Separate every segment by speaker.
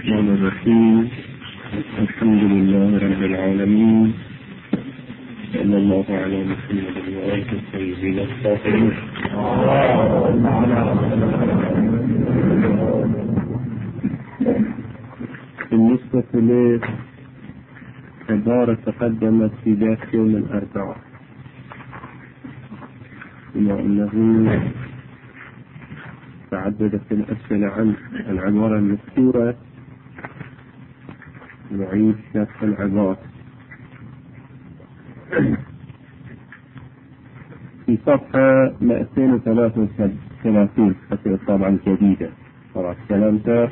Speaker 1: الرحمن الرحيم. الحمد لله رب العالمين، صلى الله على محمد وآله الطيبين الطاهرين. بالنسبة لعبارة تقدمت في ذات يوم الأربعاء، بما أنه تعددت الأسئلة عن العبارة المذكورة، نعيد شرح العبارة. في صفحة 233 حسب الطبعة الجديدة، طبعا كلامته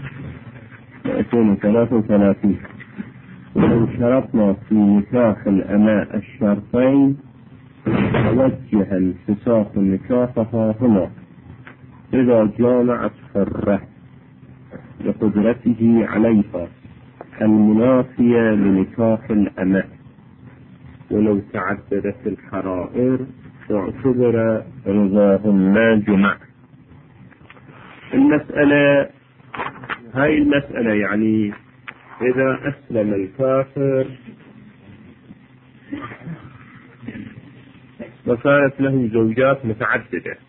Speaker 1: 233. ولو شرطنا في نكاح الأماء الشرطين توجه انفساخ نكاحها هما إذا جامعت حرة لقدرته عليها المنافية لنكاح الأماء، ولو تعددت الحرائر واعتبر رضاهن جمع. هاي المسألة يعني إذا أسلم الكافر وكانت له زوجات متعددة،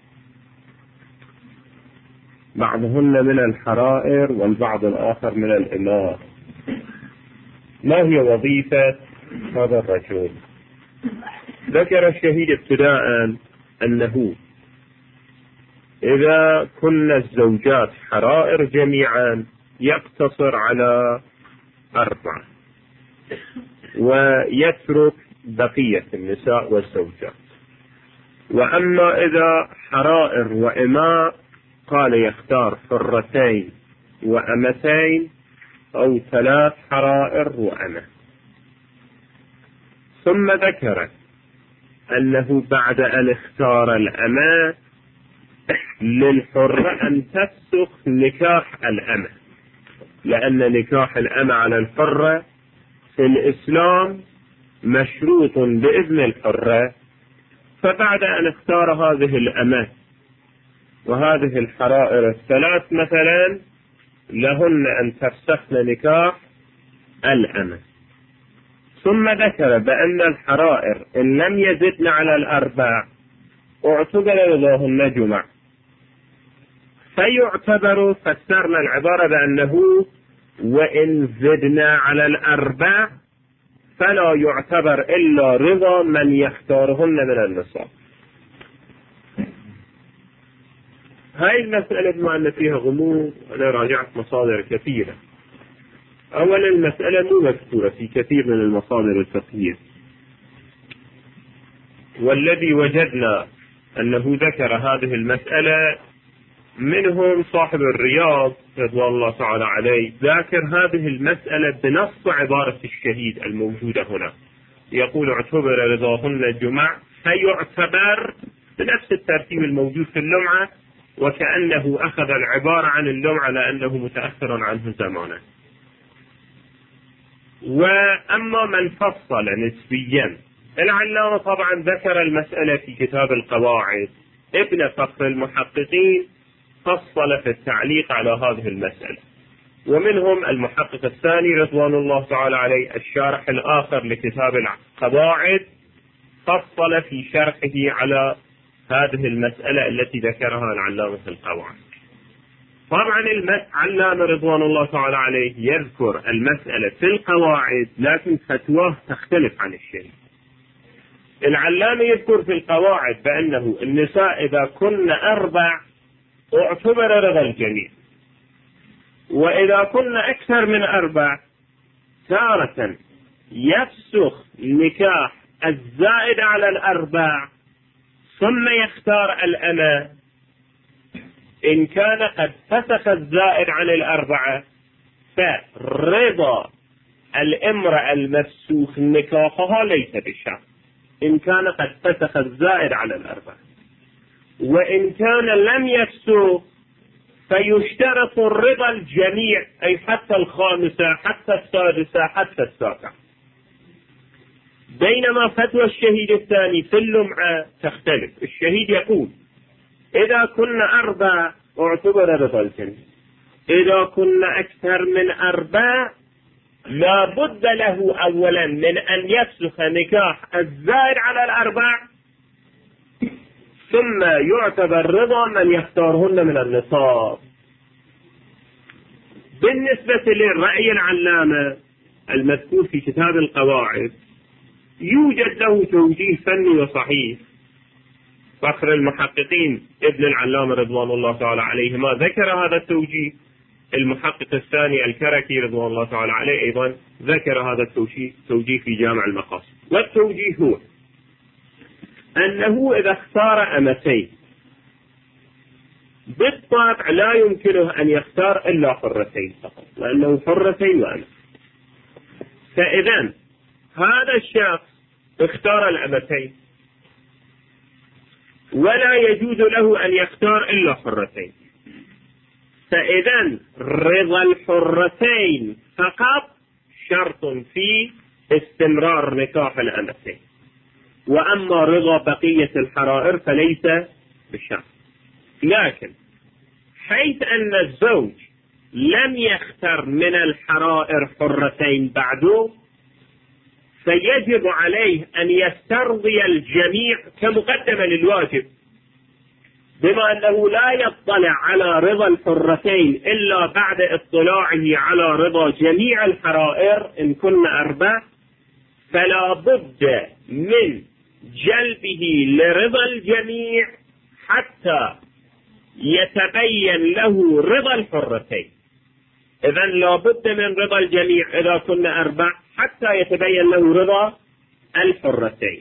Speaker 1: بعضهن من الحرائر والبعض الآخر من الإماء، ما هي وظيفة هذا الرجل؟ ذكر الشهيد ابتداء أنه إذا كن الزوجات حرائر جميعا يقتصر على 4 ويترك بقية النساء والزوجات. وأما إذا حرائر وإماء قال يختار حرتين وأمتين أو 3 حرائر وأمة. ثم ذكر أنه بعد أن اختار الأمة للحرة أن تفسخ نكاح الأمة، لأن نكاح الأمة على الحرة في الإسلام مشروط بإذن الحرة. فبعد أن اختار هذه الأمة وهذه الحرائر 3 مثلا، لهن أن تفسخن نكاح الأمة. ثم ذكر بأن الحرائر إن لم يزدن على 4 اعتبر رضاهن جمع، فيعتبر، فسرنا العبارة بأنه وإن زدنا على 4 فلا يعتبر إلا رضا من يختارهن من النساء. هاي المسألة بما أن فيها غموض، أنا راجعت مصادر كثيرة. أولا المسألة مو مذكورة في كثير من المصادر الفقهية، والذي وجدنا أنه ذكر هذه المسألة منهم صاحب الرياض رضوان الله تعالى عليه، ذاكر هذه المسألة بنص عبارة الشهيد الموجودة هنا، يقول اعتبر رضاهن جمع، فيعتبر بنفس الترتيب الموجود في اللمعة، وكأنه أخذ العبارة عن اللمعة لأنه متأخر عنه زمانا. وأما من فصل نسبيا، العلامة طبعا ذكر المسألة في كتاب القواعد، ابن فخر المحققين فصل في التعليق على هذه المسألة، ومنهم المحقق الثاني رضوان الله تعالى عليه الشارح الآخر لكتاب القواعد فصل في شرحه على هذه المسألة التي ذكرها العلامة في القواعد. طبعا العلامة رضوان الله تعالى عليه يذكر المسألة في القواعد، لكن فتواه تختلف عن الشيء. العلامة يذكر في القواعد بأنه النساء إذا كن 4 اعتبر رضا الجميع، وإذا كن أكثر من 4 تارة يفسخ نكاح الزائد على 4 ثم يختار الأمة. إن كان قد فسخ الزائد عن 4 فرضا الامرأة المفسوخ نكاحها ليس بشرط، إن كان قد فسخ الزائد على 4. وإن كان لم يفسخ فيشترط الرضا الجميع، أي حتى 5 حتى 6 حتى 7. بينما فتوى الشهيد الثاني في اللمعة تختلف. الشهيد يقول إذا كنا 4 اعتبر رضا الجميع، إذا كنا أكثر من 4 لا بد له أولا من أن يفسخ نكاح الزائد على 4، ثم يعتبر رضا من يختارهن من النصاب. بالنسبة للرأي العلامة المذكور في كتاب القواعد يوجد له توجيه فني وصحيح. فخر المحققين ابن العلامة رضوان الله تعالى عليهما ذكر هذا التوجيه، المحقق الثاني الكركي رضوان الله تعالى عليه أيضا ذكر هذا التوجيه في جامع المقاصد. والتوجيه هو أنه إذا اختار أمتين بالطبع لا يمكنه أن يختار إلا حرتين فقط، لأنه حرتين وأمة. فإذا هذا الشخص اختار الأمتين ولا يجوز له أن يختار إلا حرتين، فإذا رضا الحرتين فقط شرط في استمرار نكاح الأمتين، وأما رضا بقية الحرائر فليس بشرط. لكن حيث أن الزوج لم يختر من الحرائر حرتين بعده، فيجب عليه أن يسترضي الجميع كمقدمة للواجب، بما أنه لا يطلع على رضا الحرتين إلا بعد اطلاعه على رضا جميع الحرائر إن كن 4، فلا بد من جلبه لرضا الجميع حتى يتبين له رضا الحرتين. إذن لا بد من رضا الجميع إذا كنا 4 حتى يتبين له رضا الحرتين،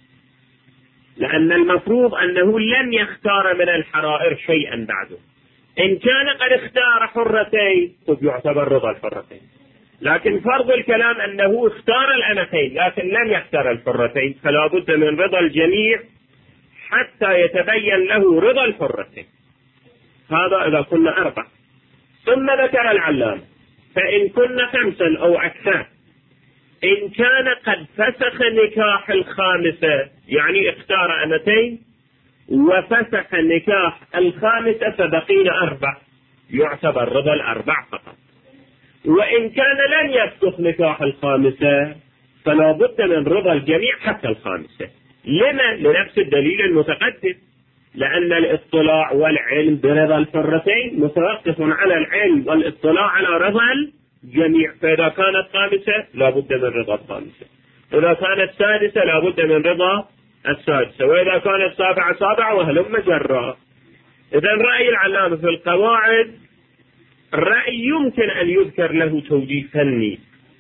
Speaker 1: لأن المفروض أنه لم يختار من الحرائر شيئا بعده. إن كان قد اختار حرتين يعتبر رضا الحرتين، لكن فرض الكلام أنه اختار الأمتين لكن لم يختار الحرتين، فلا بد من رضا الجميع حتى يتبين له رضا الحرتين. هذا إذا كنا 4. ثم ذكر العلامة فإن كنا 5 أو أكثر، إن كان قد فسخ نكاح الخامسة، يعني اختار أمتين وفسخ نكاح الخامسة فبقينا 4، يعتبر رضا 4 فقط. وإن كان لن يفسخ نكاح الخامسة فلا بد من رضا الجميع حتى الخامسة. لما؟ لنفس الدليل المتقدم، لأن الاطلاع والعلم برضا الحرتين متوقف على العلم والاطلاع على رضا الجميع. فإذا كانت 5 لا بد من رضا 5، إذا كانت 6 لا بد من رضا 6، وإذا كانت 7 وهلم جرا. إذن رأي العلامة في القواعد رأي يمكن أن يذكر له توجيه فني،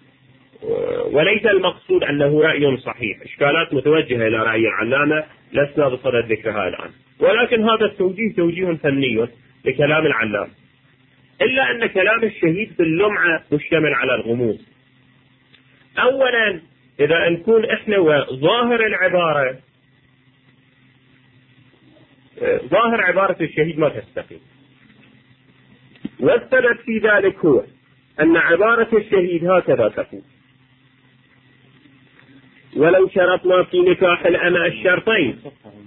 Speaker 1: وليس المقصود أنه رأي صحيح. إشكالات متوجهة إلى رأي العلامة لسنا بصدد ذكرها الآن، ولكن هذا التوجيه توجيه فني لكلام العلامة، إلا أن كلام الشهيد في اللمعة مشتمل على الغموض. أولا إذا نكون إحنا وظاهر العبارة، ظاهر عبارة الشهيد ما تستقيم، والسبب في ذلك هو أن عبارة الشهيد هكذا تقول: ولو شرطنا في نكاح الأمة الشرطين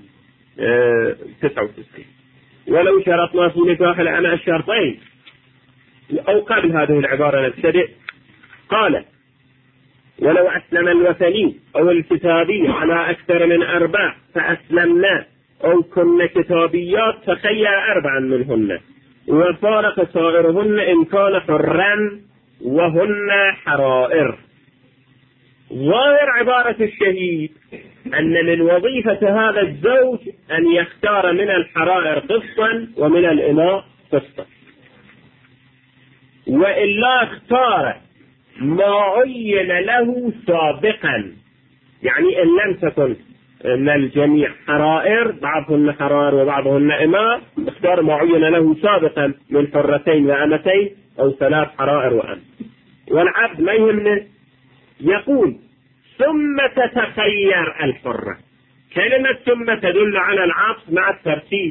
Speaker 1: 99، ولو شرطنا في نكاح الأمة الشرطين، أو قبل هذه العبارة نبتدئ، قال: ولو أسلم الوثني أو الكتابي على أكثر من 4 فأسلمنا، أو كن كتابيات فخير 4 منهن وفارق سائرهن إن كان حرا وهن حرائر. ظاهر عبارة الشهيد أن من وظيفة هذا الزوج أن يختار من الحرائر قسطا ومن الإماء قسطا، وإلا اختار ما عين له سابقا. يعني إن لم تكن من الجميع حرائر، بعضهن حرائر وبعضهن إماء، اختار ما عين له سابقا من حرتين وأمتين أو 3 حرائر وأم. والعبد ما يهمه، يقول: ثم تتخير الحرة. كلمة ثم تدل على العطف مع الترتيب،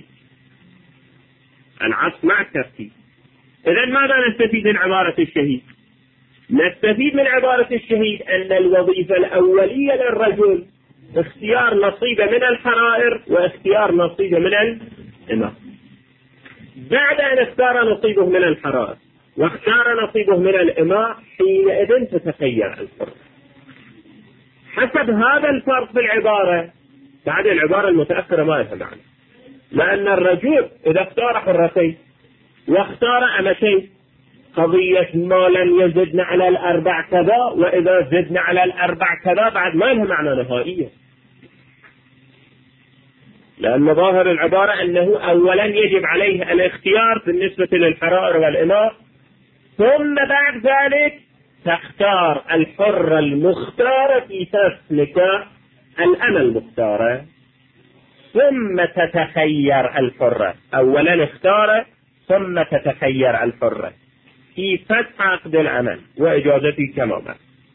Speaker 1: العطف مع الترتيب. إذن ماذا نستفيد من عبارة الشهيد؟ نستفيد من عبارة الشهيد أن الوظيفة الأولية للرجل اختيار نصيبه من الحرائر واختيار نصيبه من الإماء. بعد أن اختار نصيبه من الحرائر واختار نصيبه من الإماء، حينئذ تتخير الحرة. حسب هذا الفرق في العبارة، بعد العبارة المتأخرة ما لها معنى، لأن الرجل إذا اختار حرتين واختار أمتين، قضية ما لم يزدن على الأربع كذا، وإذا زدن على الأربع كذا بعد ما لها معنى نهائيا، لأن ظاهر العبارة أنه أولا يجب عليه الاختيار بالنسبة للحرائر والإماء، ثم بعد ذلك تختار الحرة المختارة في تسلك الأمة المختارة، ثم تتخير الحرة. أولا اختار ثم تتخير الحرة في فتح عقد العمل وإجازته تماما.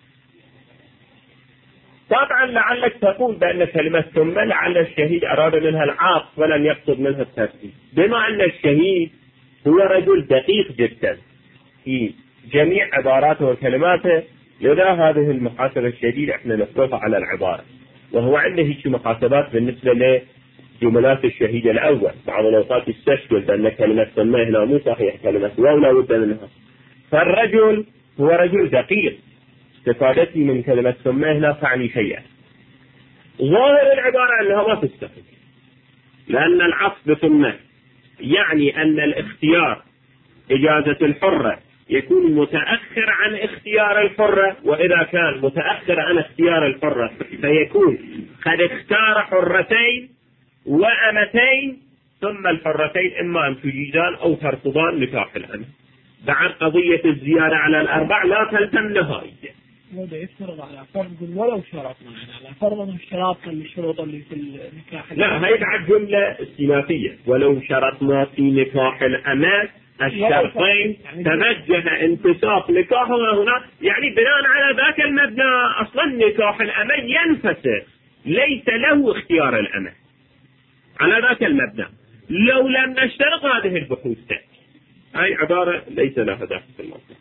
Speaker 1: طبعا لعلك تقول بأن كلمة ثم لعل الشهيد أراد منها العطف ولم يقصد منها الترتيب، بما أن الشهيد هو رجل دقيق جدا في جميع عباراته وكلماته، لذا هذه المحاسبة الشديدة احنا نفرضها على العبارة، وهو عنده هيك محاسبات بالنسبة لجملات الشهيد الأول. بعض الأوقات يستشكل بأن كلمة ثم هنا مو صحيح، كلمة واو لا بد منها. فالرجل هو رجل دقيق، استفادتي من كلمة ثم هنا تعني شيئا. ظاهر العبارة أنها ما تستفيد، لأن العطف بثم يعني أن الاختيار إجازة الحرة يكون متأخر عن اختيار الحرة، وإذا كان متأخر عن اختيار الحرة فيكون قد اختار حرتين وأمتين، ثم الحرتين إما أن تجيزان أو ترفضان نكاح الأمة. بعد قضية الزيادة على الأربع لا تلزم نهائيا.
Speaker 2: هذا يفترض على فرض ولو شرطنا، يعني على فرض اشتراطا للشروط اللي في النكاح.
Speaker 1: لا، هي بعد جملة استئنافية، ولو شرطنا في نكاح الأمة الشرطين تمجن انفساخ نكاحها هنا، يعني بناء على ذاك المبنى أصلا نكاح الأمة ينفسخ، ليس له اختيار الأمة على ذاك المبنى لو لم نشترط هذه البحوث. هاي عبارة ليس لها داخل في الموضوع.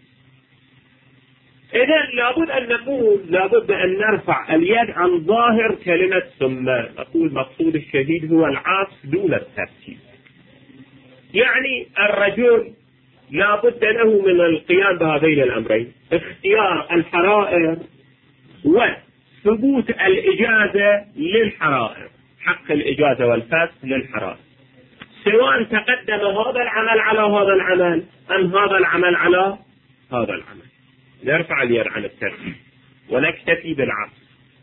Speaker 1: إذن لابد أن نقول، لابد أن نرفع اليد عن ظاهر كلمة ثم، أقول مقصود الشهيد هو العطف دون الترتيب. يعني الرجل لابد له من القيام بهذين الأمرين: اختيار الحرائر وثبوت الإجازة للحرائر، حق الإجازة والفسخ للحرائر، سواء تقدم هذا العمل على هذا العمل أم هذا العمل على هذا العمل. نرفع اليد عن الترتيب ونكتفي بالعطف.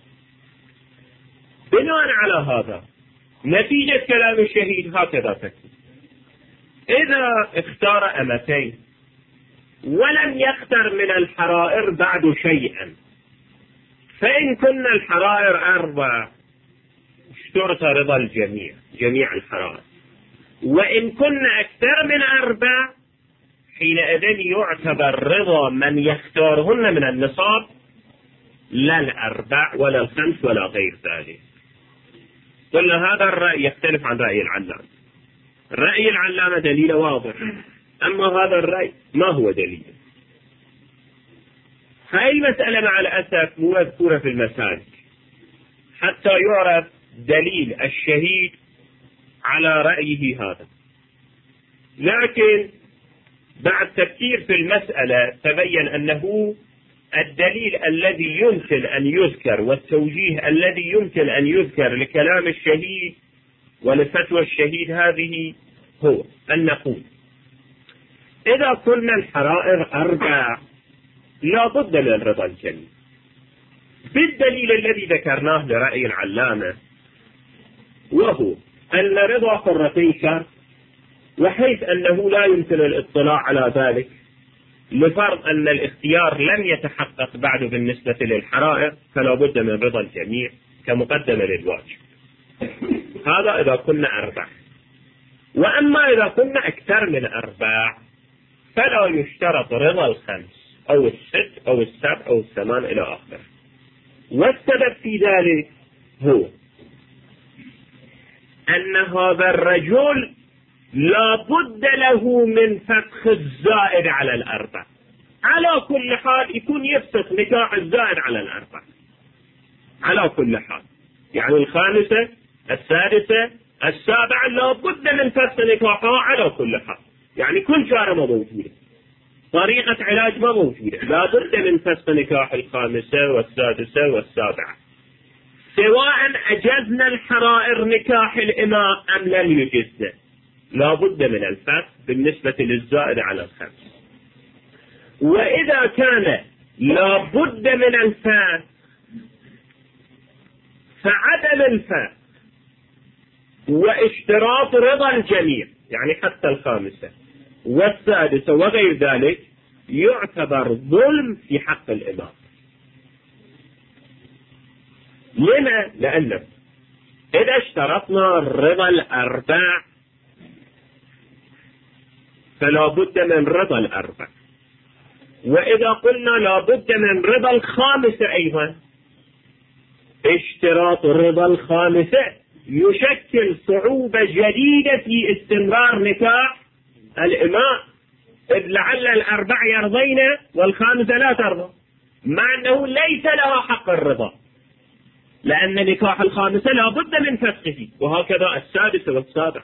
Speaker 1: بناء على هذا نتيجة كلام الشهيد هكذا تكون: إذا اختار أمتين ولم يختر من الحرائر بعد شيئا، فإن كنا الحرائر 4 اشترط رضا الجميع، جميع الحرائر، وإن كنا أكثر من 4 حينئذ يعتبر رضا من يختارهن من النصاب، لا 4 ولا 5 ولا غير ذلك. قلنا هذا الرأي يختلف عن رأي العلامة. رأي العلامة دليل واضح، أما هذا الرأي ما هو دليل. هاي المسألة مع الأسف مو مذكورة في المسالك حتى يعرف دليل الشهيد على رأيه هذا، لكن بعد تفكير في المسألة تبين أنه الدليل الذي يمكن أن يذكر والتوجيه الذي يمكن أن يذكر لكلام الشهيد ولفتوى الشهيد هذه هو أن نقول: إذا كنا الحرائر 4 لا بد من رضا الجميع، بالدليل الذي ذكرناه لرأي العلامة، وهو أن رضا حرتين شرط، وحيث أنه لا يمكن الاطلاع على ذلك لفرض أن الاختيار لم يتحقق بعد بالنسبة للحرائر، فلا بد من رضا الجميع كمقدمة للواجب. هذا إذا كنا 4. وأما إذا كنا أكثر من 4 فلا يشترط رضا 5 أو 6 أو 7 أو 8 إلى آخره. والسبب في ذلك هو أن هذا الرجل لا بد له من فسخ الزائد على 4. على كل حال يكون يفسخ نكاح الزائد على 4 على كل حال، يعني 5 6 7 لا بد من فسخ نكاحها على كل حال، يعني كل شارة موجودة. طريقة علاج ما موجودة، لا بد من فسخ نكاح الخامسة والسادسة والسابعة، سواء أجزنا الحرائر نكاح الإماء أم لم يجزنا، لا بد من الفسخ بالنسبة للزائد على الخمس. وإذا كان لا بد من الفسخ فعدم الفسخ واشتراط رضا الجميع، يعني حتى الخامسة والسادسة وغير ذلك، يعتبر ظلم في حق الإمام. لما؟ لأنه إذا اشترطنا رضا الأربع فلا بد من رضا الأربع، وإذا قلنا لا بد من رضا الخامسة أيضا، اشتراط رضا الخامسة يشكل صعوبة جديدة في استمرار نكاح الإماء، إذ لعل الأربع يرضين والخامسة لا ترضى، مع أنه ليس لها حق الرضا، لأن نكاح الخامسة لا بد من فسخه، وهكذا السادسة والسابعة.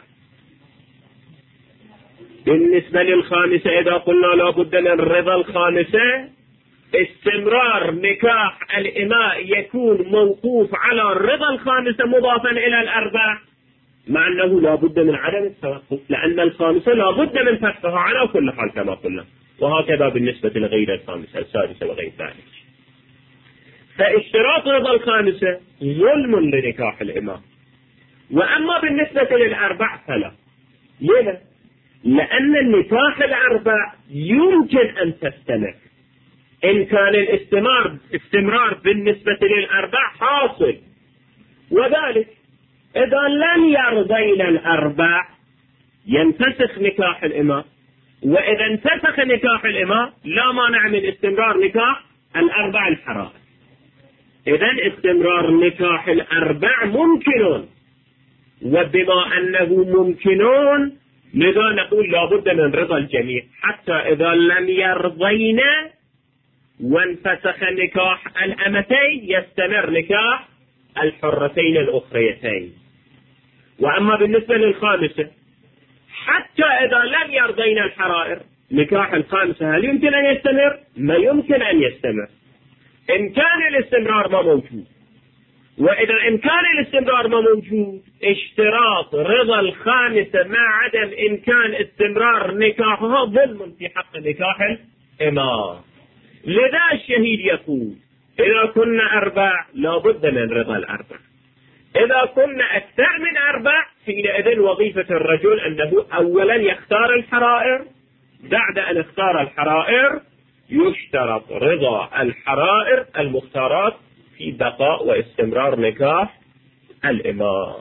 Speaker 1: بالنسبة للخامسة إذا قلنا لا بد من رضا الخامسة، استمرار نكاح الإماء يكون موقوف على رضا الخامسة مضافا إلى الأربع، مع أنه لا بد من عدم التوقف، لأن الخامسة لا بد من فتحها على كل حال كما قلنا، وهكذا بالنسبة لغير الخامسة السادسة وغير ذلك. فاشتراط رضا الخامسة ظلم لنكاح الإماء. وأما بالنسبة للأربع فلا. ليه؟ لأن النكاح الأربع يمكن أن تستمر إن كان الاستمرار بالنسبة للأربع حاصل، وذلك إذا لم يرضين الأربع ينفسخ نكاح الإماء، وإذا انفسخ نكاح الإماء لا مانع من استمرار نكاح الأربع الحرائر. إذن استمرار نكاح الأربع ممكن، وبما أنه ممكنون لذا نقول لا بد من رضا الجميع، حتى إذا لم يرضين وانفسخ نكاح الأمتين يستمر نكاح الحرتين الأخريتين. وأما بالنسبة للخامسة حتى إذا لم يرضين الحرائر نكاح الخامسة هل يمكن أن يستمر؟ ما يمكن أن يستمر إن كان الاستمرار ما موجود. وإذا إن كان الاستمرار ما موجود اشتراط رضا الخامسة مع عدم إمكان استمرار نكاحها ظلم في حق نكاح الإمام. لذا الشهيد يقول إذا كنا أربع لا بد من رضا الأربع، إذا كنا أكثر من أربع حينئذ وظيفة الرجل أنه أولا يختار الحرائر، بعد أن اختار الحرائر يشترط رضا الحرائر المختارات في بقاء واستمرار نكاح الإمام.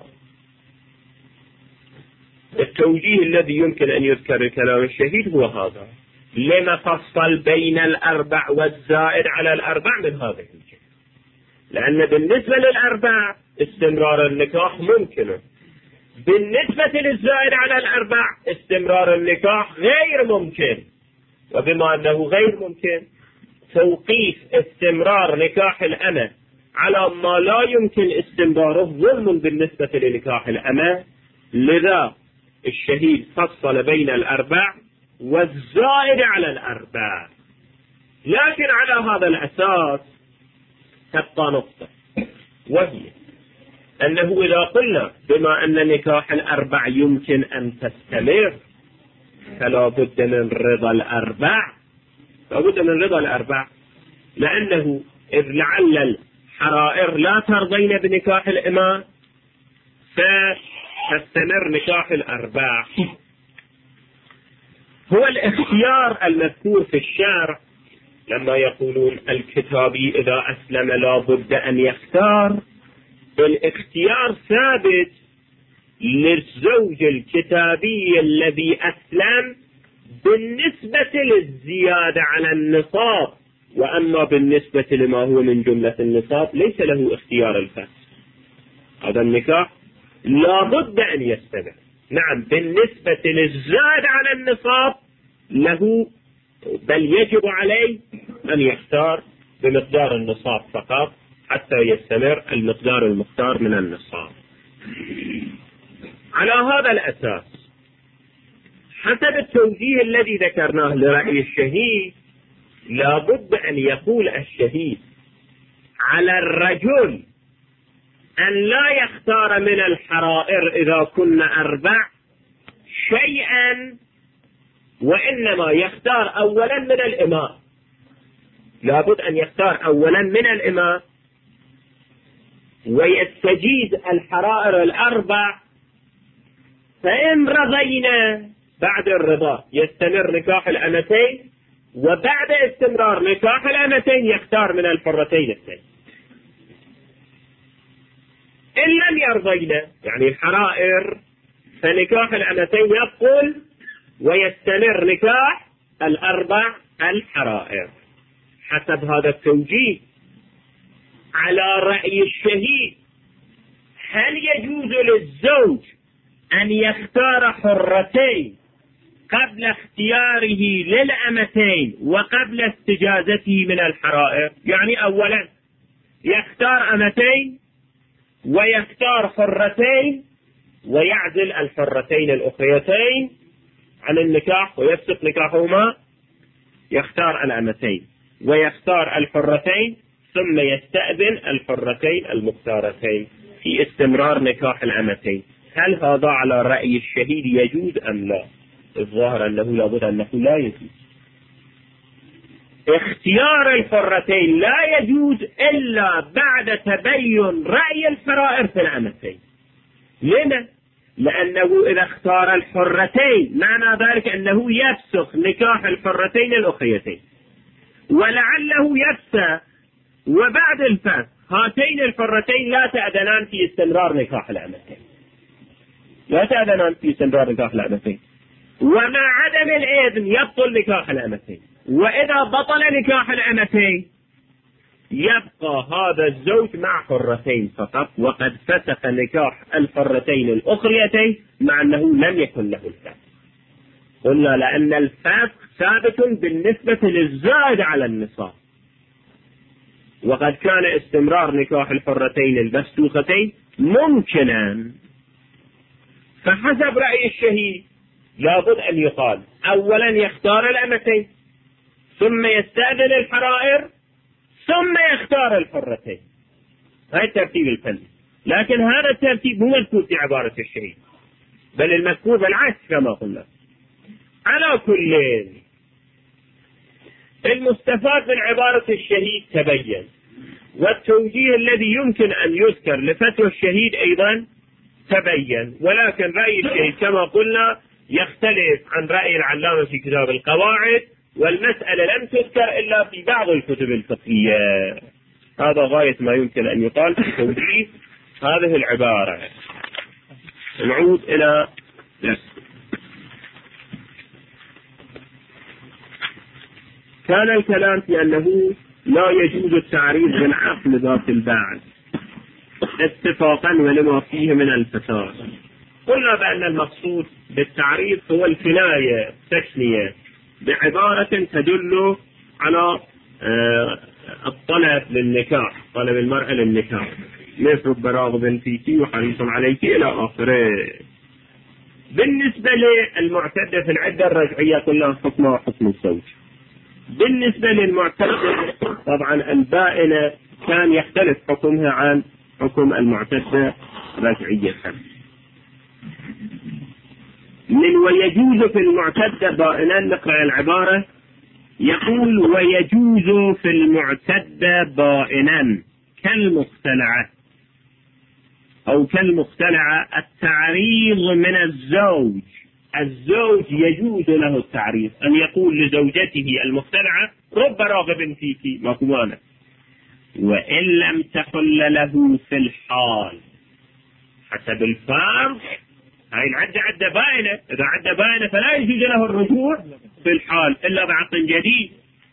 Speaker 1: التوجيه الذي يمكن أن يذكر كلام الشهيد هو هذا، لما فصل بين الأربع والزائد على الأربع من هذه الجهة، لأن بالنسبة للأربع استمرار النكاح ممكن، بالنسبة للزائد على الأربع استمرار النكاح غير ممكن، وبما أنه غير ممكن توقيف استمرار نكاح الأمة على ما لا يمكن استمراره ظلم بالنسبة لنكاح الأمة. لذا الشهيد فصل بين الأربع والزائد على الأربع. لكن على هذا الأساس تبقى نقطة، وهي أنه إذا قلنا بما أن نكاح الأربع يمكن أن تستمر فلا بد من رضا الأربع، لا بد من رضا الأربع، لأنه إذ لعل الحرائر لا ترضين بنكاح الإمام فتستمر نكاح الأربع. هو الاختيار المذكور في الشرع لما يقولون الكتابي إذا أسلم لا بد أن يختار، الاختيار ثابت للزوج الكتابي الذي أسلم بالنسبة للزيادة على النصاب، وأما بالنسبة لما هو من جملة النصاب ليس له اختيار الفسخ. هذا النكاح لا بد أن يستمر. نعم بالنسبة للزاد على النصاب له، بل يجب عليه أن يختار بمقدار النصاب فقط حتى يستمر المقدار المختار من النصاب. على هذا الأساس حسب التوجيه الذي ذكرناه لرأي الشهيد لابد أن يقول الشهيد على الرجل أن لا يختار من الحرائر إذا كنا 4 شيئا، وإنما يختار أولا من الإماء. لابد أن يختار أولا من الإماء ويستجيز الحرائر 4، فإن رضينا بعد الرضا يستمر نكاح الأمتين، وبعد استمرار نكاح الأمتين يختار من الحرتين 2. إن لم يرضينا يعني الحرائر فنكاح الأمتين يبطل ويستمر نكاح 4 الحرائر. حسب هذا التوجيه على رأي الشهيد هل يجوز للزوج أن يختار حرتين قبل اختياره للأمتين وقبل استجازته من الحرائر؟ يعني أولا يختار أمتين ويختار حرتين ويعزل الحرتين الأخريتين عن النكاح ويفسق نكاحهما، يختار الأمتين ويختار الحرتين ثم يستأذن الحرتين المختارتين في استمرار نكاح الأمتين. هل هذا على رأي الشهيد يجوز أم لا؟ الظاهر أنه لابد أنه لا يجوز. اختيار الحرتين لا يجوز إلا بعد تبين رأي الحرائر في الأمتين. لما؟ لأنه إذا اختار الحرتين معنى ذلك أنه يفسخ نكاح الحرتين الأخريتين، ولعله يفسخ وبعد الفسخ هاتين الحرتين لا تأذنان في استمرار نكاح الأمتين، لا تأذنان في استمرار نكاح الأمتين، ومع عدم الإذن يبطل نكاح الأمتين. وإذا بطل نكاح الأمتين يبقى هذا الزوج مع حرتين فقط، وقد فسخ نكاح الحرتين الأخريتين مع أنه لم يكن له الفسخ. قلنا لأن الفسخ ثابت بالنسبة للزائد على النصاب، وقد كان استمرار نكاح الحرتين المفسوختين ممكنا. فحسب رأي الشهيد لابد أن يقال أولا يختار الأمتين ثم يستأذن الحرائر ثم يختار الحرتين. هذا الترتيب الفني، لكن هذا الترتيب مو مذكور في عبارة الشهيد، بل المذكور بالعكس كما قلنا. على كل المستفاد من عبارة الشهيد تبين، والتوجيه الذي يمكن أن يذكر لفتوى الشهيد أيضا تبين، ولكن رأي الشهيد كما قلنا يختلف عن رأي العلامة في كتاب القواعد، والمسألة لم تذكر إلا في بعض الكتب الفقهية. هذا غاية ما يمكن أن يقال في توجيه هذه العبارة. نعود إلى كان الكلام في أنه لا يجوز التعريض بالعقل ذات البعد اتفاقا ولما فيه من الفساد. قلنا بأن المقصود بالتعريض هو الكناية التثنية بعبارة تدل على الطلب للنكاح، طلب المرأة للنكاح، مثل براغب فيك وحريص عليك إلى آخره. بالنسبة للمعتدة في العدة الرجعية كلها حكمها حكم الزوج. بالنسبة للمعتدة طبعا البائنة كان يختلف حكمها عن حكم المعتدة رجعية. من ويجوز في المعتدة بائنا نقرأ العبارة، يقول ويجوز في المعتدة بائنا كالمختلعة أو كالمختلعة التعريض من الزوج. الزوج يجوز له التعريض، أن يقول لزوجته المختلعة رب راغب فيك مكوانا، وإن لم تحل له في الحال حسب الفرض. هاي العدة عدة باينة، إذا عدة باينة فلا يجوز له الرجوع في الحال إلا بعقد جديد.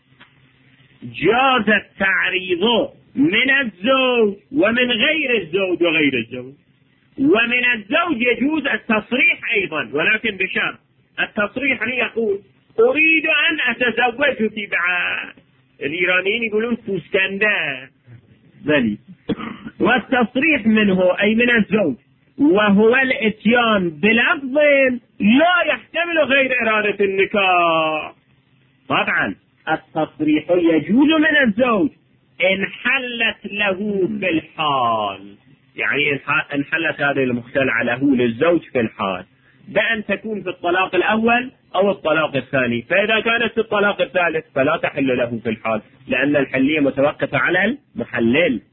Speaker 1: جاز التعريض من الزوج ومن غير الزوج وغير الزوج، ومن الزوج يجوز التصريح أيضا، ولكن بشرط. التصريح يقول أريد أن أتزوجك بعد، الإيرانيين يقولون فوسكندا بلي، والتصريح منه أي من الزوج، وهو الاتيان بلفظ لا يحتمل غير إرادة النكاح. طبعا التصريح يجوز من الزوج إن حلت له في الحال، يعني إن حلت هذه المختلعة له للزوج في الحال، بأن تكون في الطلاق الأول أو الطلاق الثاني. فإذا كانت في الطلاق الثالث فلا تحل له في الحال، لأن الحلية متوقفة على المحلل.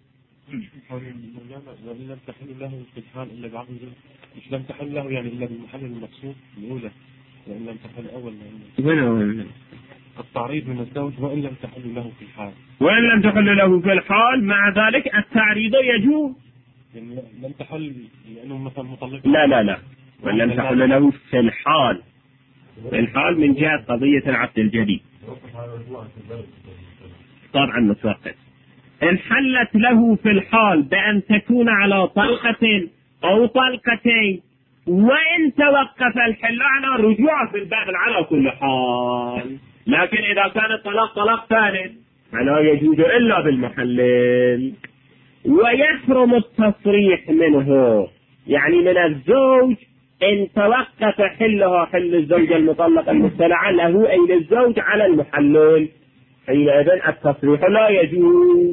Speaker 3: وإن لم تحل له في الحال إلا بعقد، مش لم تحل له يعني إلا بالمحل المقصود الأولى، وإن لم تحل الأول التعريض من الزوج وإن لم تحل له في الحال،
Speaker 1: وإن لم تحل له في الحال مع ذلك التعريض يجوز.
Speaker 3: يعني لم تحل لأنه مثلا مطلق،
Speaker 1: لا وإن لم تحل له في الحال، في الحال من جهة قضية العقد الجديد طبعا متوقف. إن حلت له في الحال بأن تكون على طلقة أو طلقتين، وإن توقف الحل على رجوع في الباب على كل حال. لكن إذا كان الطلاق طلاق ثالث فلا يجوز إلا بالمحلل. ويحرم التصريح منه، يعني من الزوج إن توقف حلها حل الزوج المطلق المختلع له أي للزوج على المحلل، حينئذ التصريح لا يجوز.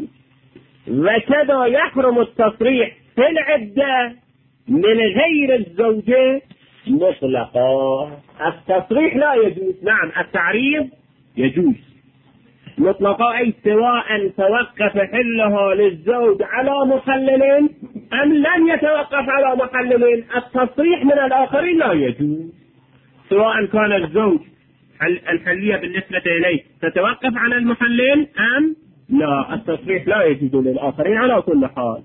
Speaker 1: وكذا يحرم التصريح في العدة من غير الزوجة مطلقا. التصريح لا يجوز، نعم التعريض يجوز مطلقا، أي سواء توقف حلها للزوج على محلل أم لم يتوقف على محلل. التصريح من الآخرين لا يجوز، سواء كان الزوج الحلية بالنسبة إليه تتوقف على المحلل أم لا، التصريح لا يجوز للآخرين على كل حال.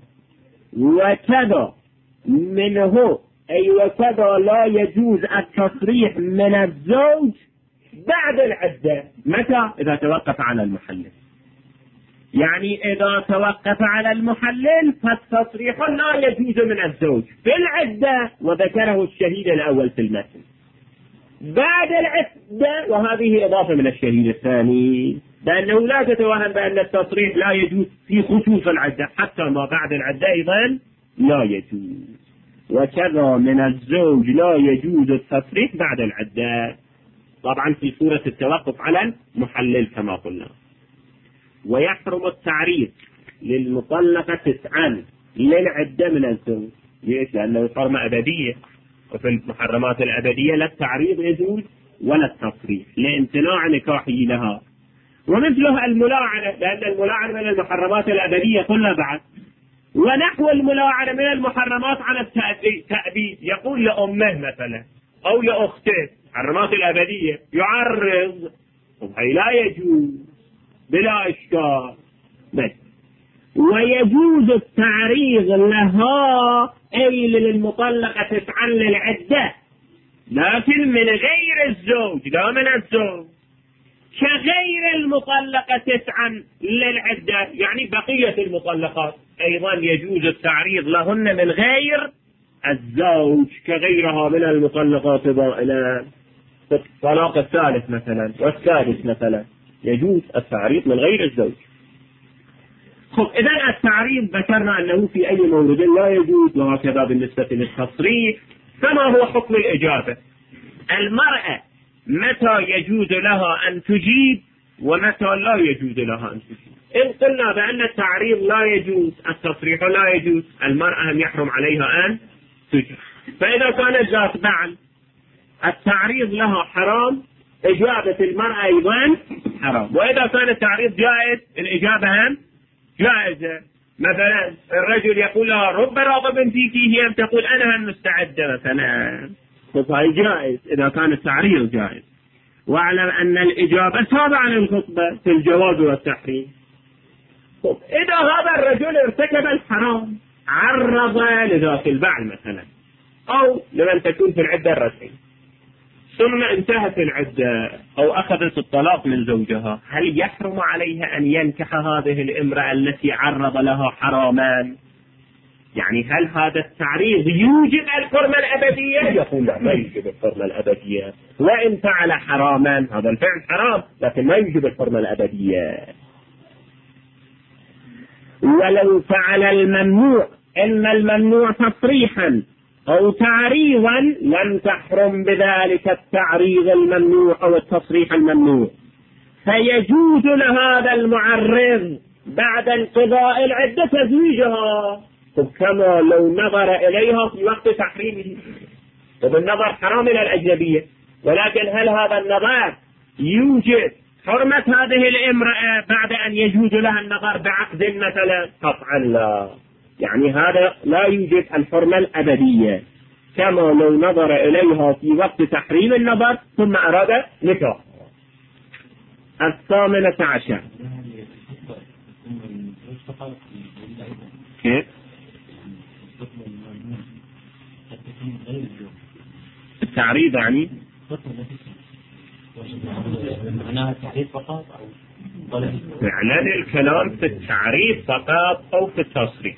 Speaker 1: وكذا منه أي وكذا لا يجوز التصريح من الزوج بعد العدة. متى؟ إذا توقف على المحلل، يعني إذا توقف على المحلل فالتصريح لا يجوز من الزوج في العدة، وذكره الشهيد الأول في المتن. بعد العدة، وهذه إضافة من الشهيد الثاني، لأنه لا تتوهم بأن التصريح لا يجوز في خصوص العدة، حتى ما بعد العدة أيضا لا يجوز. وكذا من الزوج لا يجوز التصريح بعد العدة، طبعا في صورة التوقف على المحلل كما قلنا. ويحرم التعريض للمطلقة 9 للعدة من الزوج. ليش؟ لأنه حرمة أبدية، وفي المحرمات الأبدية لا التعريض يجوز ولا التصريح لامتناع نكاحه لها. ومثلها الملاعنة، لأن الملاعنة من المحرمات الأبدية قلنا بعد. ونحو الملاعنة من المحرمات على التأبيد، يقول لأمه مثلا أو لأخته محرمات الأبدية يعرض، وهي لا يجوز بلا إشكال. بس ويجوز التعريض لها أي للمطلقة 9 للعدة، لكن من غير الزوج لا من الزوج، كغير المطلقة 9 للعدة، يعني بقية المطلقات أيضا يجوز التعريض لهن من غير الزوج، كغيرها من المطلقات إلى الطلاق الثالث مثلا والسادس مثلا، يجوز التعريض من غير الزوج. إذا التعريض ذكرنا أنه في أي مورد لا يجوز، وهكذا بالنسبة للتصريح. فما هو حكم الإجابة؟ المرأة متى يجوز لها أن تجيب ومتى لا يجوز لها أن تجيب؟ إن قلنا بأن التعريض لا يجوز، التصريح لا يجوز، المرأة يحرم عليها أن تجيب. فإذا كانت ذات بعل التعريض لها حرام، إجابة المرأة أيضا حرام. وإذا كان التعريض جائز الإجابة هم جائزة. مثلا الرجل يقول لها رب راغب فيك، هي تقول أنا هم مستعدة مثلا، فهي جائز إذا كان التعريض جائز. واعلم أن الإجابة تابعة للخطبة في الجواز والتحريم. إذا هذا الرجل ارتكب الحرام، عرض لذات البعل مثلا أو لمن تكون في العدة الرسمية، ثم انتهت العدة أو أخذت الطلاق من زوجها، هل يحرم عليها أن ينكح هذه الامرأة التي عرض لها حراما؟ يعني هل هذا التعريض يوجب الحرمة الأبدية؟ يقول لا، ما يوجب الحرمة الأبدية، وإن فعل حراما هذا الفعل حرام لكن ما يوجب الحرمة الأبدية. ولو فعل الممنوع، إن الممنوع تصريحا أو تعريضا لم تحرم بذلك التعريض الممنوع أو التصريح الممنوع، فيجوز لهذا المعرض بعد انقضاء العدة تزويجها كما لو نظر إليها في وقت تحريمه. وبالنظر حرام إلى الأجنبية، ولكن هل هذا النظر يوجد حرمة هذه الامرأة بعد أن يجوز لها النظر بعقد مثلا؟ قطعا لا، يعني هذا لا يوجد الحرمة الأبدية، كما لو نظر إليها في وقت تحريم النظر ثم أراد نكاح. 18. كيف؟ التعريض يعني
Speaker 3: معناها التعريض فقط أو
Speaker 1: فعلا الكلام في التعريض فقط أو في التصريح.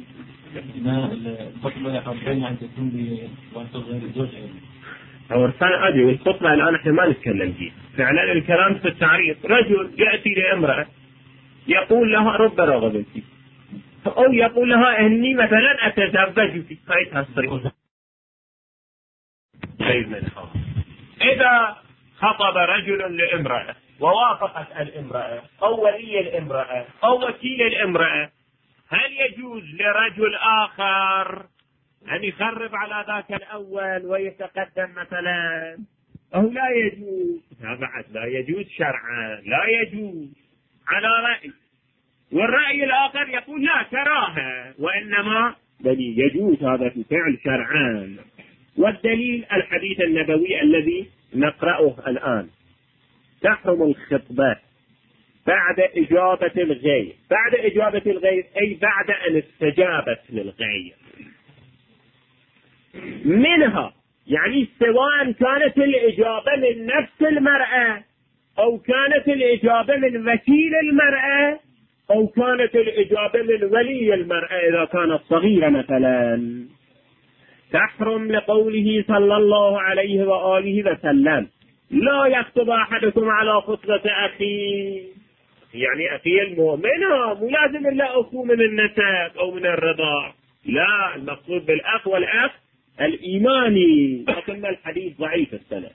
Speaker 3: الخطبة يحبين أن تكون بواسطة غير الزوج
Speaker 1: أو رسالة أدري الخطبة الآن إحنا ما نتكلم فيه. فعلا الكلام في التعريض، رجل يأتي لامرأة يقول لها رب رغبتي، أو يقول لها إني مثلا أتزوجك، هاي تصريح. إذا خطب رجل لامرأة ووافقت الامرأة أو ولي الامرأة أو وكيل الامرأة، هل يجوز لرجل آخر أن يخرب على ذاك الأول ويتقدم مثلا؟ أو لا يجوز؟ بعد لا يجوز شرعا، لا يجوز على رأي، والرأي الآخر يقول لا كراهة، وإنما بل يجوز هذا في فعل شرعان. والدليل الحديث النبوي الذي نقرأه الآن: تحرم الخطبة بعد إجابة الغير. بعد إجابة الغير أي بعد أن استجابت للغير منها، يعني سواء كانت الإجابة من نفس المرأة أو كانت الإجابة من وكيل المرأة أو كانت الإجابة من ولي المرأة إذا كانت صغيرة مثلا. تحرم لقوله صلى الله عليه وآله وسلم: لا يخطب أحدكم على خطبة أخيه، يعني أخي المؤمن، مو لازم إلا أخوه من النسب أو من الرضاع، لا، المقصود بالأخ والأخ الإيماني، لكن الحديث ضعيف السند،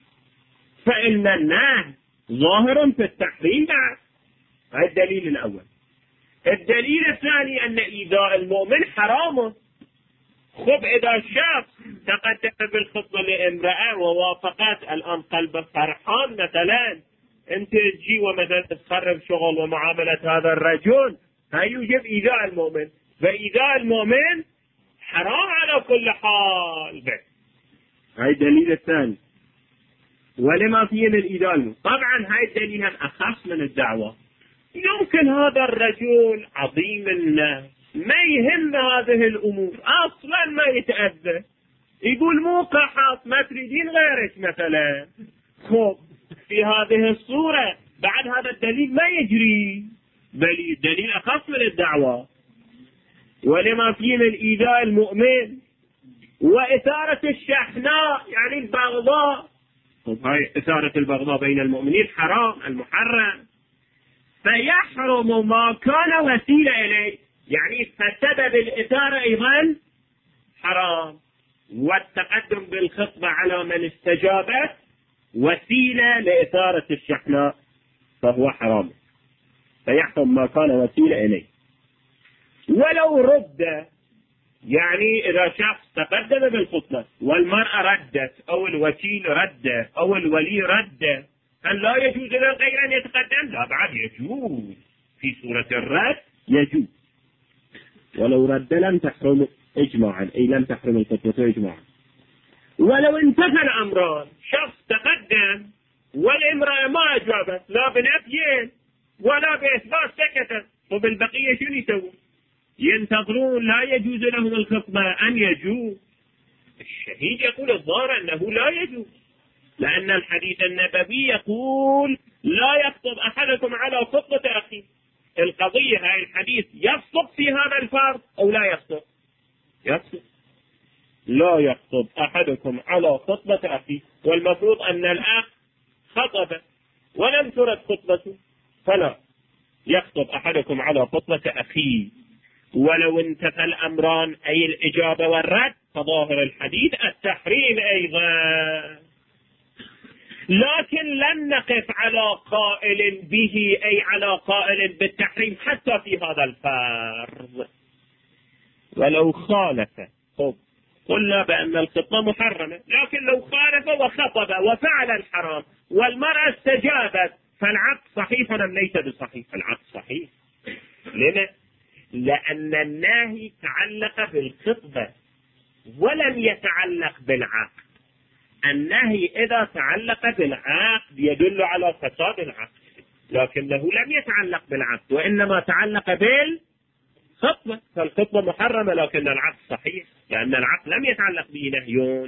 Speaker 1: فإن النهي ظاهر في التحريم بعد. هذا الدليل الأول. الدليل الثاني أن إيذاء المؤمن حرام. خب إذا شخص تقدم بالخطبة لامرأة ووافقت، الآن قلبه فرحان مثلا، أنت تجي ومثلا تخرب شغل ومعاملة هذا الرجل، هاي يوجب إيذاء المؤمن، فإيذاء المؤمن حرام على كل حال. هاي الدليل الثاني. ولما فيه من إيذاء المؤمن، طبعا هاي الدليل أخص من الدعوة. يمكن هذا الرجل عظيم النفس ما يهم هذه الأمور أصلا، ما يتأذى، يقول مو قحط ما تريدين غيرك مثلا. خب في هذه الصورة بعد هذا الدليل ما يجري، بل الدليل أخص من الدعوة. ولما فيه من إيذاء المؤمن وإثارة الشحناء، يعني البغضاء. هاي إثارة البغضاء بين المؤمنين حرام، المحرم. فيحرم ما كان وسيلة إليه، يعني فسبب الإثارة أيضا حرام، والتقدم بالخطبة على من استجابت وسيلة لإثارة الشحناء فهو حرام. فيحرم ما كان وسيلة إليه. ولو رد، يعني إذا شخص تقدم بالخطبة والمرأة ردت أو الوكيل رد أو الولي رد، هل لا يجوز للغير أن يتقدم؟ لا، بعد يجوز في سورة الرد يجوز. ولو رد لم تحرم إجماعا، أي لم تحرم الخطبة إجماعا. ولو انتفى الأمران، شخص تقدم والامرأة ما أجابت لا بنفي ولا بإثبات، سكتت، وبالبقية شنو يسوون؟ ينتظرون لا يجوز لهم الخطبة أن يجوز. الشهيد يقول الظاهر أنه لا يجوز، لأن الحديث النبوي يقول لا يخطب أحدكم على خطبة أخيه. القضية هاي الحديث يخطب في هذا الفرض أو لا يخطب؟ يخطب. لا يخطب أحدكم على خطبة أخيه، والمفروض أن الأخ خطب ولم ترد خطبته، فلا يخطب أحدكم على خطبة أخيه. ولو انتفى الأمران، أي الإجابة والرد، فظاهر الحديث التحريم أيضا، لكن لم نقف على قائل به أي على قائل بالتحريم حتى في هذا الفرض. ولو خالف قلنا بأن الخطبة محرمة، لكن لو خالف وخطب وفعل الحرام والمرأة استجابت فالعقد صحيح أم ليس بصحيح؟ العقد صحيح. لما؟ لأن النهي تعلق بالخطبة ولم يتعلق بالعقد. النهي إذا تعلق بالعقد يدل على فساد العقد، لكنه لم يتعلق بالعقد وإنما تعلق بالخطبة، فالخطبة محرمة لكن العقد صحيح، لأن العقد لم يتعلق به نهي.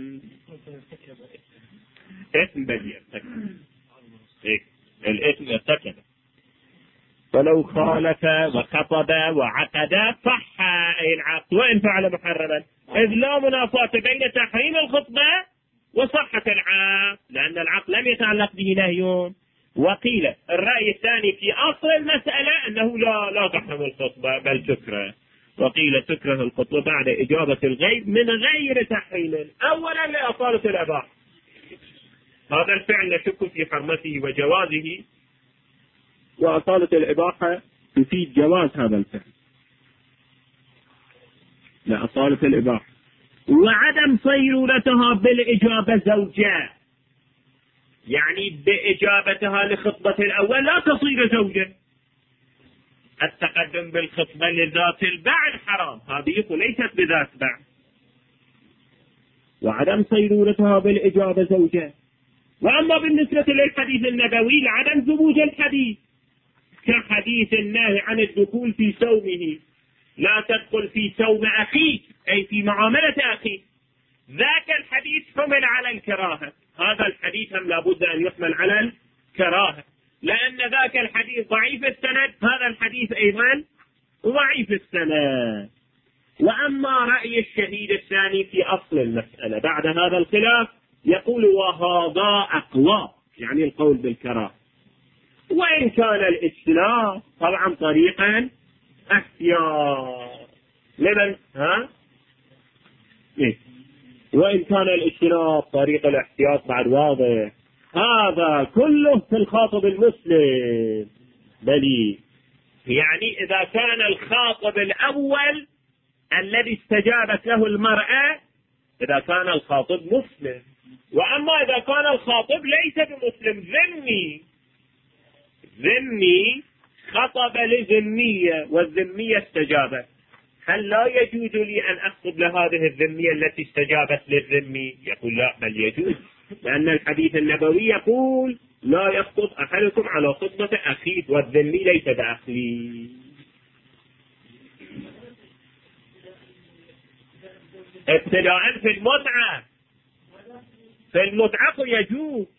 Speaker 1: إثم بدي يرتكب، الإثم يرتكب. فلو خالف وخطب وعقد صح أي العقد وإن فعل محرما، إذ لا منافاة بين تحريم الخطبة وصحة العقد، لأن العقد لم يتعلق به نهي. وقيل الرأي الثاني في أصل المسألة أنه لا تحرم الخطبة بل تكره، وقيل تكره الخطبة بعد إجابة الغيب من غير تحريم، أولا لأصالة الإباحة، هذا الفعل نشك في حرمته وجوازه، وأصالة الإباحة تفيد جواز هذا الفعل لأصالة الإباحة. وعدم صيرورتها بالإجابة زوجة، يعني بإجابتها لخطبة الأول لا تصير زوجة. التقدم بالخطبة لذات البعل حرام، هذه ليست بذات بعل. وعدم صيرورتها بالإجابة زوجة. وأما بالنسبة للحديث النبوي لعدم ثبوت الحديث، كحديث النهي عن الدخول في صومه، لا تدخل في صوم أخيك أي في معاملة أخيك، ذاك الحديث حمل على الكراهة، هذا الحديث هم لابد أن يحمل على الكراهة، لأن ذاك الحديث ضعيف السند، هذا الحديث أيضا ضعيف السند. وأما رأي الشهيد الثاني في أصل المسألة بعد هذا الخلاف يقول وهذا أقوى، يعني القول بالكراهة، وإن كان الاجتناب طبعا طريقا احتياط لمن وإن كان الاجتناب طريق الاحتياط بعد واضح، هذا كله في الخاطب المسلم بلي، يعني إذا كان الخاطب الأول الذي استجابت له المرأة إذا كان الخاطب مسلم، وأما إذا كان الخاطب ليس بمسلم ذمي خطب لذمية والذمية استجابت، هل لا يجوز لي أن أخطب لهذه الذمية التي استجابت للذمي؟ يقول لا، بل يجوز، لأن الحديث النبوي يقول لا يخطب أحدكم على خطبة أخيه والذمي ليس بأخيه. ابتداء في المتعة يجوز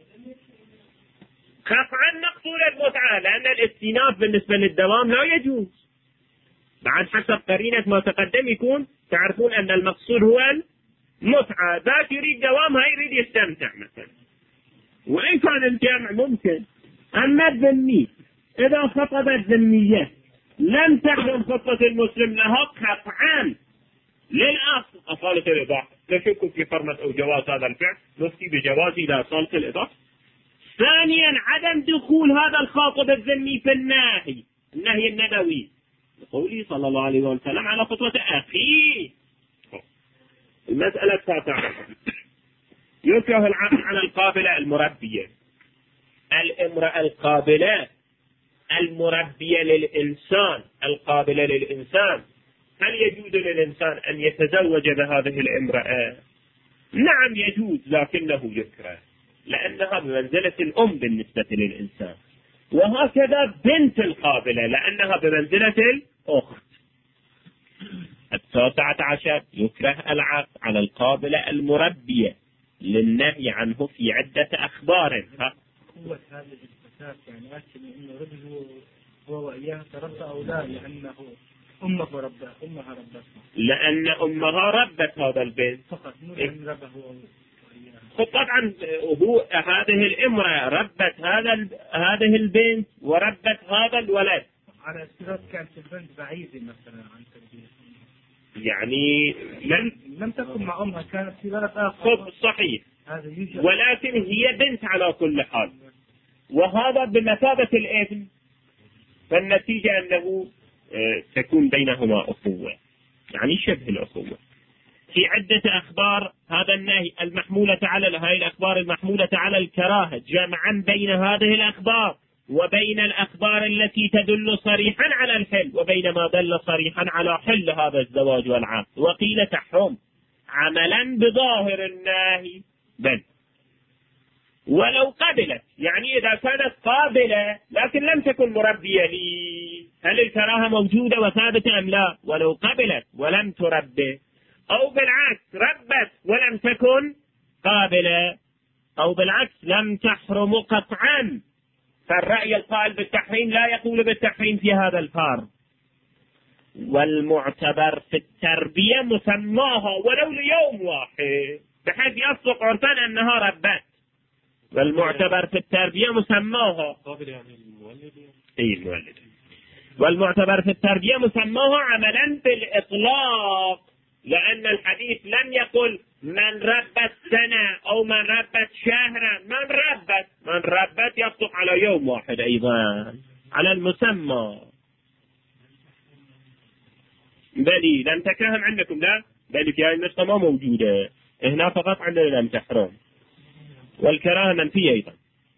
Speaker 1: قطعا مقصود المتعة، لأن الاستئناف بالنسبة للدوام لا يجوز، بعد حسب قرينة ما تقدم يكون تعرفون أن المقصود هو المتعة، ذاك يريد دوام هاي يريد يستمتع مثلا، وإن كان الجمع ممكن. أما الذمي إذا خطب الذمية لم تحرم خطبة المسلم لها قطعا للأصل أصالة الإباحة، نشك في حرمة أو جواز هذا الفعل، نفتي بجوازه لأصالة الإباحة. ثانيا عدم دخول هذا الخاطب الذمي في النهي النبوي قوله صلى الله عليه وسلم على خطبة أخيه. المسألة التاسعة يكره العقد على القابلة المربية. الامرأة القابلة المربية للإنسان، القابلة للإنسان، هل يجوز للإنسان أن يتزوج بهذه الامرأة؟ نعم يجوز، لكنه يكره، لأنها بمنزلة الأم بالنسبة للإنسان، وهكذا بنت القابلة لأنها بمنزلة الأخت. التاسعة عشر يكره العقد على القابلة المربية للنهي عنه في عدة أخبار.
Speaker 2: قوة هذه الفتاة يعني أكد أنه رجل هو وإياها تربى أو لا، لأنه أمها ربتها،
Speaker 1: لأن أمها ربت هذا البنت
Speaker 2: فقط، مو أن ربه هو وإياها.
Speaker 1: طبعا هذه الامرأة ربت هذه البنت وربت هذا الولد،
Speaker 2: على افتراض كانت البنت بعيدة مثلا عن تربية
Speaker 1: يعني
Speaker 2: لم تكن مع أمها، كانت في بلد آخر.
Speaker 1: صحيح، ولكن هي بنت على كل حال، وهذا بمثابة الابن، فالنتيجة أنه تكون بينهما أخوة، يعني شبه الأخوة. في عدة أخبار هذا النهي المحمولة على هذه الأخبار المحمولة على الكراهة، جمعا بين هذه الأخبار وبين الأخبار التي تدل صريحا على الحل، وبين ما دل صريحا على حل هذا الزواج والعقد. وقيل تحرم عملا بظاهر النهي، بل ولو قبلت، يعني إذا كانت قابلة لكن لم تكن مربية لي، هل الكراهة موجودة وثابتة أم لا؟ ولو قبلت ولم تربي، أو بالعكس ربت ولم تكن قابلة، أو بالعكس لم تحرم قطعا، فالرأي القائل بالتحريم لا يقول بالتحريم في هذا الفار. والمعتبر في التربية مسماها ولو ليوم واحد، بحيث يصدق عرفان أنها ربت. والمعتبر في التربية مسماها
Speaker 3: قابل، يعني المولد،
Speaker 1: المولد. والمعتبر في التربية مسماها عملا بالإطلاق، لأن الحديث لم يقل من ربت سنة أو من ربت شهرا، من ربت يصدق على يوم واحد، أيضا على المسمى. بلي لم تكرهم عندكم، لا بل في هذه النسخة ما موجودة هنا، فقط عندنا لم تحرم، والكراهة منفية أيضا.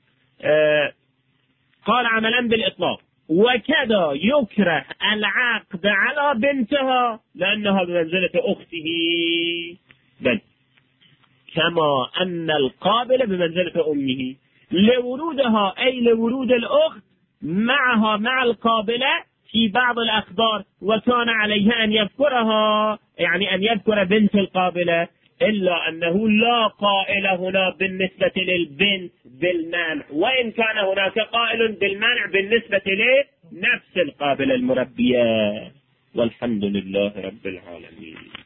Speaker 1: قال عملا بالإطلاق. وكذا يكره العقد على بنتها لأنها بمنزلة أخته، بل كما أن القابل بمنزلة أمه، لورودها أي لورود الأخت معها مع القابلة في بعض الأخبار، وكان عليها أن يذكرها، يعني أن يذكر بنت القابلة، إلا أنه لا قائل هنا بالنسبة للبنت بالمنع، وإن كان هناك قائل بالمنع بالنسبة لنفس القابلة المربية. والحمد لله رب العالمين.